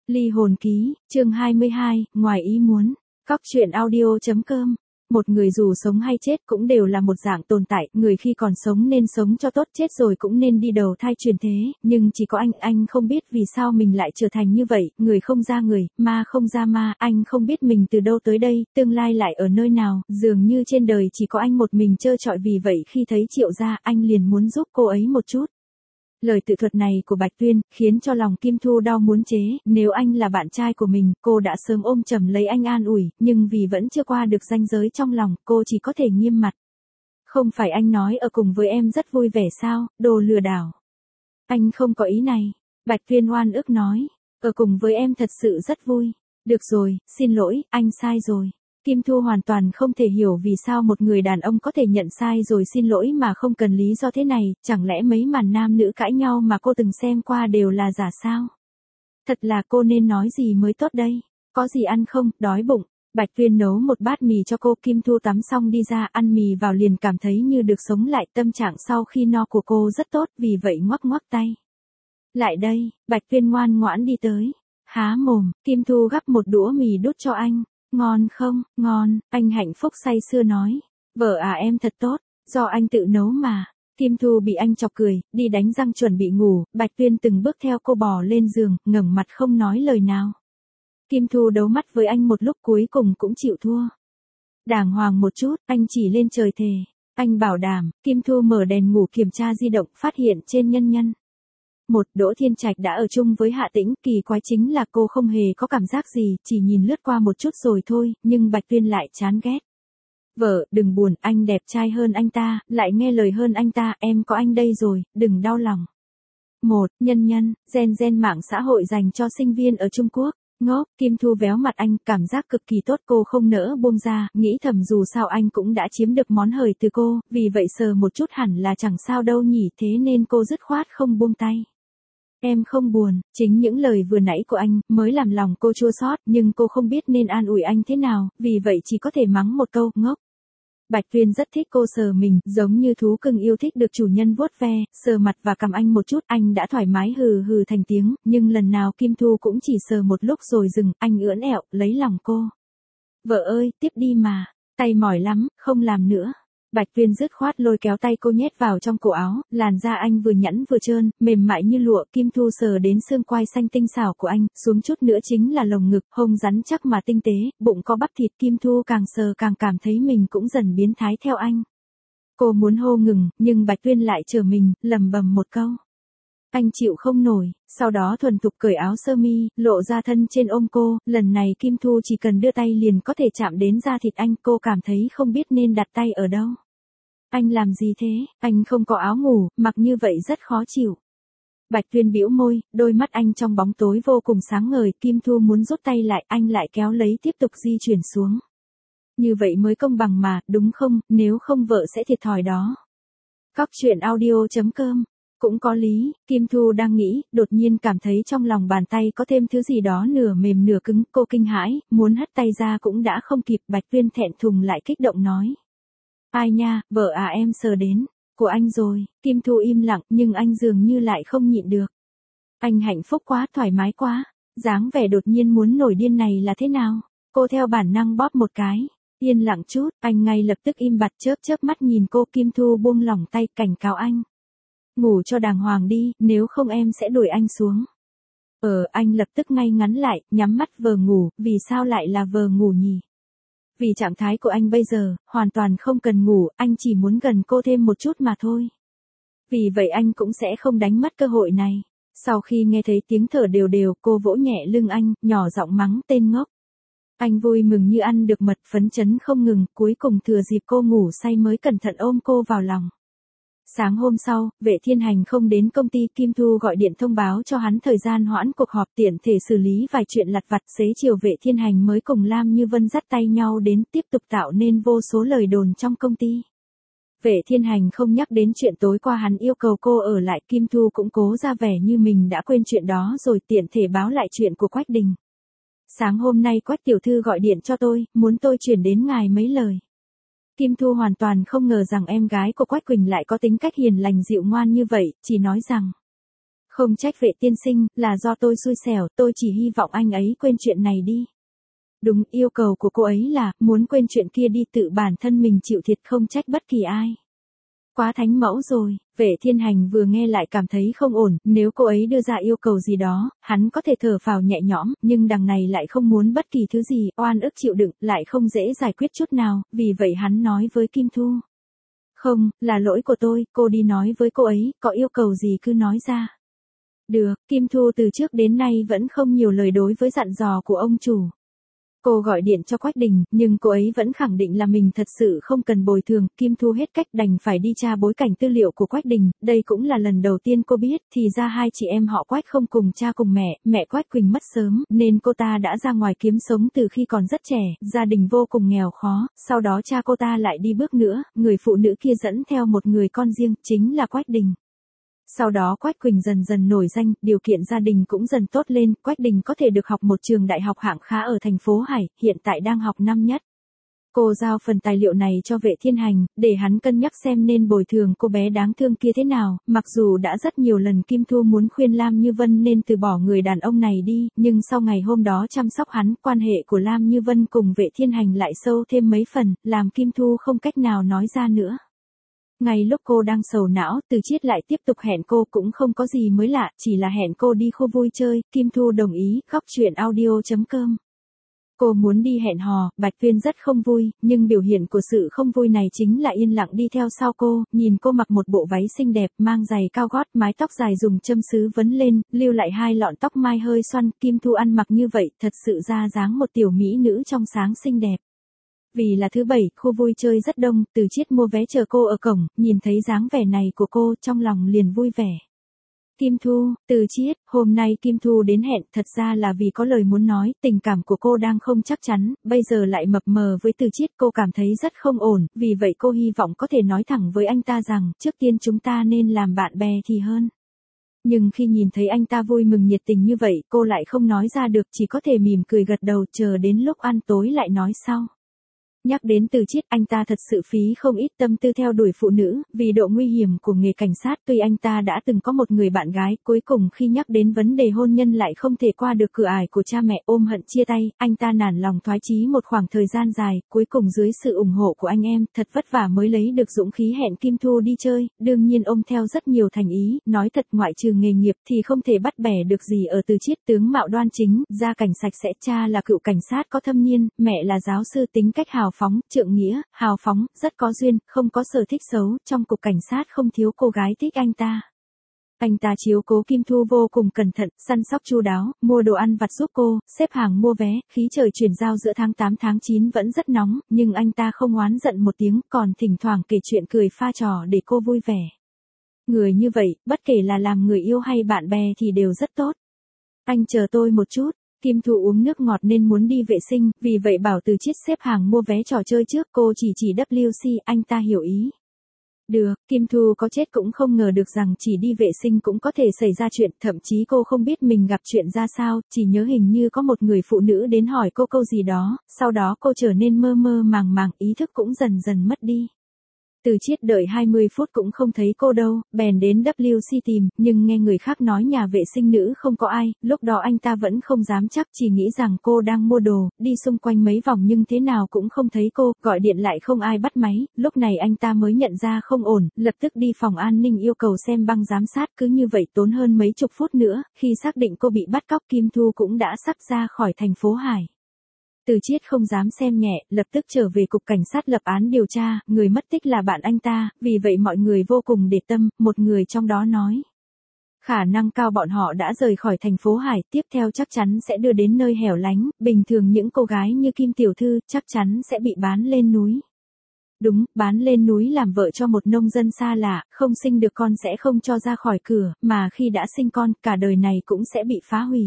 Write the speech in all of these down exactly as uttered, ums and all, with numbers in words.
Ly hồn ký, chương hai mươi hai, ngoài ý muốn. Cóc truyện audio chấm com. Một người dù sống hay chết cũng đều là một dạng tồn tại, người khi còn sống nên sống cho tốt, chết rồi cũng nên đi đầu thai chuyển thế, nhưng chỉ có anh, anh không biết vì sao mình lại trở thành như vậy, người không ra người, ma không ra ma, anh không biết mình từ đâu tới đây, tương lai lại ở nơi nào, dường như trên đời chỉ có anh một mình trơ trọi, vì vậy khi thấy Triệu Gia, anh liền muốn giúp cô ấy một chút. Lời tự thuật này của Bạch Tuyên, khiến cho lòng Kim Thu đau muốn chế, nếu anh là bạn trai của mình, cô đã sớm ôm chầm lấy anh an ủi, nhưng vì vẫn chưa qua được ranh giới trong lòng, cô chỉ có thể nghiêm mặt. Không phải anh nói ở cùng với em rất vui vẻ sao, đồ lừa đảo. Anh không có ý này. Bạch Tuyên oan ức nói, ở cùng với em thật sự rất vui. Được rồi, xin lỗi, anh sai rồi. Kim Thu hoàn toàn không thể hiểu vì sao một người đàn ông có thể nhận sai rồi xin lỗi mà không cần lý do thế này, chẳng lẽ mấy màn nam nữ cãi nhau mà cô từng xem qua đều là giả sao? Thật là cô nên nói gì mới tốt đây? Có gì ăn không, đói bụng. Bạch Tuyên nấu một bát mì cho cô, Kim Thu tắm xong đi ra ăn mì vào liền cảm thấy như được sống lại, tâm trạng sau khi no của cô rất tốt, vì vậy ngoắc ngoắc tay. Lại đây, Bạch Tuyên ngoan ngoãn đi tới. Há mồm, Kim Thu gắp một đũa mì đút cho anh. Ngon không, ngon, anh hạnh phúc say sưa nói. Vợ à em thật tốt, do anh tự nấu mà. Kim Thu bị anh chọc cười, đi đánh răng chuẩn bị ngủ, Bạch Tuyên từng bước theo cô bò lên giường, ngẩng mặt không nói lời nào. Kim Thu đấu mắt với anh một lúc cuối cùng cũng chịu thua. Đàng hoàng một chút, anh chỉ lên trời thề. Anh bảo đảm, Kim Thu mở đèn ngủ kiểm tra di động, phát hiện trên nhân nhân. Một, Đỗ Thiên Trạch đã ở chung với Hạ Tĩnh, kỳ quái chính là cô không hề có cảm giác gì, chỉ nhìn lướt qua một chút rồi thôi, nhưng Bạch Tuyên lại chán ghét. Vợ, đừng buồn, anh đẹp trai hơn anh ta, lại nghe lời hơn anh ta, em có anh đây rồi, đừng đau lòng. Một, Nhân nhân, gen gen mạng xã hội dành cho sinh viên ở Trung Quốc. Ngốc, Kim Thu véo mặt anh, cảm giác cực kỳ tốt, cô không nỡ buông ra, nghĩ thầm dù sao anh cũng đã chiếm được món hời từ cô, vì vậy sờ một chút hẳn là chẳng sao đâu nhỉ, thế nên cô dứt khoát không buông tay. Em không buồn, chính những lời vừa nãy của anh mới làm lòng cô chua xót, nhưng cô không biết nên an ủi anh thế nào, vì vậy chỉ có thể mắng một câu, ngốc. Bạch Tuyên rất thích cô sờ mình, giống như thú cưng yêu thích được chủ nhân vuốt ve, sờ mặt và cầm anh một chút, anh đã thoải mái hừ hừ thành tiếng, nhưng lần nào Kim Thu cũng chỉ sờ một lúc rồi dừng, anh ưỡn ẹo, lấy lòng cô. Vợ ơi, tiếp đi mà, tay mỏi lắm, không làm nữa. Bạch Tuyên dứt khoát lôi kéo tay cô nhét vào trong cổ áo, làn da anh vừa nhẵn vừa trơn, mềm mại như lụa, Kim Thu sờ đến xương quai xanh tinh xảo của anh, xuống chút nữa chính là lồng ngực, hông rắn chắc mà tinh tế, bụng có bắp thịt, Kim Thu càng sờ càng cảm thấy mình cũng dần biến thái theo anh. Cô muốn hô ngừng, nhưng Bạch Tuyên lại chờ mình, lầm bầm một câu. Anh chịu không nổi, sau đó thuần thục cởi áo sơ mi, lộ ra thân trên ôm cô, lần này Kim Thu chỉ cần đưa tay liền có thể chạm đến da thịt anh, cô cảm thấy không biết nên đặt tay ở đâu. Anh làm gì thế, anh không có áo ngủ, mặc như vậy rất khó chịu. Bạch Tuyên bĩu môi, đôi mắt anh trong bóng tối vô cùng sáng ngời, Kim Thu muốn rút tay lại, anh lại kéo lấy tiếp tục di chuyển xuống. Như vậy mới công bằng mà, đúng không, nếu không vợ sẽ thiệt thòi đó. Cóc truyện audio chấm com. Cũng có lý, Kim Thu đang nghĩ, đột nhiên cảm thấy trong lòng bàn tay có thêm thứ gì đó nửa mềm nửa cứng, cô kinh hãi, muốn hất tay ra cũng đã không kịp, Bạch Tuyên thẹn thùng lại kích động nói. Ai nha, vợ à em sờ đến, của anh rồi, Kim Thu im lặng nhưng anh dường như lại không nhịn được. Anh hạnh phúc quá, thoải mái quá, dáng vẻ đột nhiên muốn nổi điên này là thế nào? Cô theo bản năng bóp một cái, yên lặng chút, anh ngay lập tức im bặt chớp chớp mắt nhìn cô, Kim Thu buông lỏng tay cảnh cáo anh. Ngủ cho đàng hoàng đi, nếu không em sẽ đuổi anh xuống. Ờ, anh lập tức ngay ngắn lại, nhắm mắt vờ ngủ, vì sao lại là vờ ngủ nhỉ? Vì trạng thái của anh bây giờ, hoàn toàn không cần ngủ, anh chỉ muốn gần cô thêm một chút mà thôi. Vì vậy anh cũng sẽ không đánh mất cơ hội này. Sau khi nghe thấy tiếng thở đều đều, cô vỗ nhẹ lưng anh, nhỏ giọng mắng tên ngốc. Anh vui mừng như ăn được mật, phấn chấn không ngừng, cuối cùng thừa dịp cô ngủ say mới cẩn thận ôm cô vào lòng. Sáng hôm sau, Vệ Thiên Hành không đến công ty, Kim Thu gọi điện thông báo cho hắn thời gian hoãn cuộc họp, tiện thể xử lý vài chuyện lặt vặt. Xế chiều Vệ Thiên Hành mới cùng Lam Như Vân dắt tay nhau đến, tiếp tục tạo nên vô số lời đồn trong công ty. Vệ Thiên Hành không nhắc đến chuyện tối qua hắn yêu cầu cô ở lại, Kim Thu cũng cố ra vẻ như mình đã quên chuyện đó rồi, tiện thể báo lại chuyện của Quách Đình. Sáng hôm nay Quách tiểu thư gọi điện cho tôi, muốn tôi chuyển đến ngài mấy lời. Kim Thu hoàn toàn không ngờ rằng em gái của Quách Quỳnh lại có tính cách hiền lành dịu ngoan như vậy, chỉ nói rằng. Không trách Vệ tiên sinh, là do tôi xui xẻo, tôi chỉ hy vọng anh ấy quên chuyện này đi. Đúng, yêu cầu của cô ấy là, muốn quên chuyện kia đi, tự bản thân mình chịu thiệt, không trách bất kỳ ai. Quá thánh mẫu rồi. Vệ Thiên Hành vừa nghe lại cảm thấy không ổn, nếu cô ấy đưa ra yêu cầu gì đó, hắn có thể thở phào nhẹ nhõm, nhưng đằng này lại không muốn bất kỳ thứ gì, oan ức chịu đựng, lại không dễ giải quyết chút nào, vì vậy hắn nói với Kim Thu. Không, là lỗi của tôi, cô đi nói với cô ấy, có yêu cầu gì cứ nói ra. Được, Kim Thu từ trước đến nay vẫn không nhiều lời đối với dặn dò của ông chủ. Cô gọi điện cho Quách Đình, nhưng cô ấy vẫn khẳng định là mình thật sự không cần bồi thường, Kim Thu hết cách đành phải đi tra bối cảnh tư liệu của Quách Đình, đây cũng là lần đầu tiên cô biết, thì ra hai chị em họ Quách không cùng cha cùng mẹ, mẹ Quách Quỳnh mất sớm, nên cô ta đã ra ngoài kiếm sống từ khi còn rất trẻ, gia đình vô cùng nghèo khó, sau đó cha cô ta lại đi bước nữa, người phụ nữ kia dẫn theo một người con riêng, chính là Quách Đình. Sau đó Quách Quỳnh dần dần nổi danh, điều kiện gia đình cũng dần tốt lên, Quách Đình có thể được học một trường đại học hạng khá ở thành phố Hải, hiện tại đang học năm nhất. Cô giao phần tài liệu này cho Vệ Thiên Hành, để hắn cân nhắc xem nên bồi thường cô bé đáng thương kia thế nào, mặc dù đã rất nhiều lần Kim Thu muốn khuyên Lam Như Vân nên từ bỏ người đàn ông này đi, nhưng sau ngày hôm đó chăm sóc hắn, quan hệ của Lam Như Vân cùng Vệ Thiên Hành lại sâu thêm mấy phần, làm Kim Thu không cách nào nói ra nữa. Ngay lúc cô đang sầu não, Từ Chiết lại tiếp tục hẹn cô, cũng không có gì mới lạ, chỉ là hẹn cô đi khu vui chơi, Kim Thu đồng ý, khóc chuyện audio chấm com. Cô muốn đi hẹn hò, Bạch Tuyên rất không vui, nhưng biểu hiện của sự không vui này chính là yên lặng đi theo sau cô, nhìn cô mặc một bộ váy xinh đẹp, mang giày cao gót, mái tóc dài dùng châm sứ vấn lên, lưu lại hai lọn tóc mai hơi xoăn, Kim Thu ăn mặc như vậy, thật sự ra dáng một tiểu mỹ nữ trong sáng xinh đẹp. Vì là thứ bảy, khu vui chơi rất đông, Từ Chiết mua vé chờ cô ở cổng, nhìn thấy dáng vẻ này của cô, trong lòng liền vui vẻ. Kim Thu, Từ Chiết, hôm nay Kim Thu đến hẹn, thật ra là vì có lời muốn nói, tình cảm của cô đang không chắc chắn, bây giờ lại mập mờ với Từ Chiết, cô cảm thấy rất không ổn, vì vậy cô hy vọng có thể nói thẳng với anh ta rằng, trước tiên chúng ta nên làm bạn bè thì hơn. Nhưng khi nhìn thấy anh ta vui mừng nhiệt tình như vậy, cô lại không nói ra được, chỉ có thể mỉm cười gật đầu, chờ đến lúc ăn tối lại nói sau. Nhắc đến Từ Chiết, anh ta thật sự phí không ít tâm tư theo đuổi phụ nữ, vì độ nguy hiểm của nghề cảnh sát, tuy anh ta đã từng có một người bạn gái, cuối cùng khi nhắc đến vấn đề hôn nhân lại không thể qua được cửa ải của cha mẹ, ôm hận chia tay, anh ta nản lòng thoái chí một khoảng thời gian dài, cuối cùng dưới sự ủng hộ của anh em, thật vất vả mới lấy được dũng khí hẹn Kim Thu đi chơi, đương nhiên ôm theo rất nhiều thành ý, nói thật ngoại trừ nghề nghiệp thì không thể bắt bẻ được gì ở Từ Chiết, tướng mạo đoan chính, gia cảnh sạch sẽ, cha là cựu cảnh sát có thâm niên, mẹ là giáo sư, tính cách hào phóng, trượng nghĩa, hào phóng, rất có duyên, không có sở thích xấu, trong cục cảnh sát không thiếu cô gái thích anh ta. Anh ta chiếu cố Kim Thu vô cùng cẩn thận, săn sóc chu đáo, mua đồ ăn vặt giúp cô, xếp hàng mua vé, khí trời chuyển giao giữa tháng tám tháng chín vẫn rất nóng, nhưng anh ta không oán giận một tiếng, còn thỉnh thoảng kể chuyện cười pha trò để cô vui vẻ. Người như vậy, bất kể là làm người yêu hay bạn bè thì đều rất tốt. Anh chờ tôi một chút. Kim Thu uống nước ngọt nên muốn đi vệ sinh, vì vậy bảo Từ Chiết xếp hàng mua vé trò chơi trước, cô chỉ chỉ W C, anh ta hiểu ý. Được, Kim Thu có chết cũng không ngờ được rằng chỉ đi vệ sinh cũng có thể xảy ra chuyện, thậm chí cô không biết mình gặp chuyện ra sao, chỉ nhớ hình như có một người phụ nữ đến hỏi cô câu gì đó, sau đó cô trở nên mơ mơ màng màng, ý thức cũng dần dần mất đi. Từ Chiết đợi hai mươi phút cũng không thấy cô đâu, bèn đến W C tìm, nhưng nghe người khác nói nhà vệ sinh nữ không có ai, lúc đó anh ta vẫn không dám chắc, chỉ nghĩ rằng cô đang mua đồ, đi xung quanh mấy vòng nhưng thế nào cũng không thấy cô, gọi điện lại không ai bắt máy, lúc này anh ta mới nhận ra không ổn, lập tức đi phòng an ninh yêu cầu xem băng giám sát, cứ như vậy tốn hơn mấy chục phút nữa, khi xác định cô bị bắt cóc, Kim Thu cũng đã sắc ra khỏi thành phố Hải. Từ Chiết không dám xem nhẹ, lập tức trở về cục cảnh sát lập án điều tra, người mất tích là bạn anh ta, vì vậy mọi người vô cùng để tâm, một người trong đó nói. Khả năng cao bọn họ đã rời khỏi thành phố Hải, tiếp theo chắc chắn sẽ đưa đến nơi hẻo lánh, bình thường những cô gái như Kim Tiểu Thư chắc chắn sẽ bị bán lên núi. Đúng, bán lên núi làm vợ cho một nông dân xa lạ, không sinh được con sẽ không cho ra khỏi cửa, mà khi đã sinh con, cả đời này cũng sẽ bị phá hủy.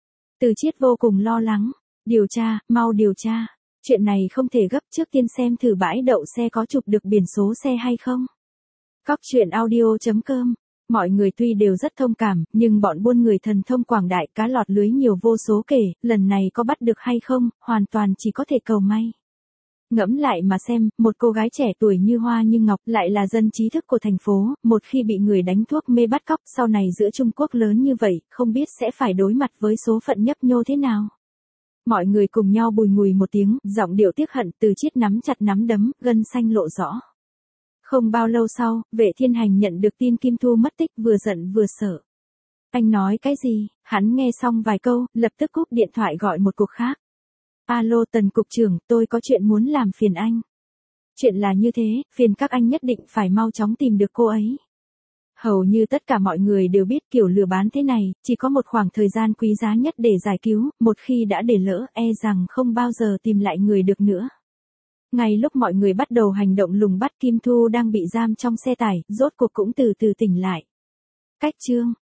Từ Chiết vô cùng lo lắng. Điều tra, mau điều tra. Chuyện này không thể gấp, trước tiên xem thử bãi đậu xe có chụp được biển số xe hay không. Cóc chuyện audio chấm com. Mọi người tuy đều rất thông cảm, nhưng bọn buôn người thần thông quảng đại, cá lọt lưới nhiều vô số kể, lần này có bắt được hay không, hoàn toàn chỉ có thể cầu may. Ngẫm lại mà xem, một cô gái trẻ tuổi như hoa như ngọc lại là dân trí thức của thành phố, một khi bị người đánh thuốc mê bắt cóc sau này giữa Trung Quốc lớn như vậy, không biết sẽ phải đối mặt với số phận nhấp nhô thế nào. Mọi người cùng nhau bùi ngùi một tiếng, giọng điệu tiếc hận, Từ Chiết nắm chặt nắm đấm, gân xanh lộ rõ. Không bao lâu sau, Vệ Thiên Hành nhận được tin Kim Thu mất tích, vừa giận vừa sợ. Anh nói cái gì? Hắn nghe xong vài câu, lập tức cúp điện thoại gọi một cuộc khác. Alo Tần cục trưởng, tôi có chuyện muốn làm phiền anh. Chuyện là như thế, phiền các anh nhất định phải mau chóng tìm được cô ấy. Hầu như tất cả mọi người đều biết kiểu lừa bán thế này, chỉ có một khoảng thời gian quý giá nhất để giải cứu, một khi đã để lỡ, e rằng không bao giờ tìm lại người được nữa. Ngay lúc mọi người bắt đầu hành động lùng bắt Kim Thu đang bị giam trong xe tải, rốt cuộc cũng từ từ tỉnh lại. Cách chương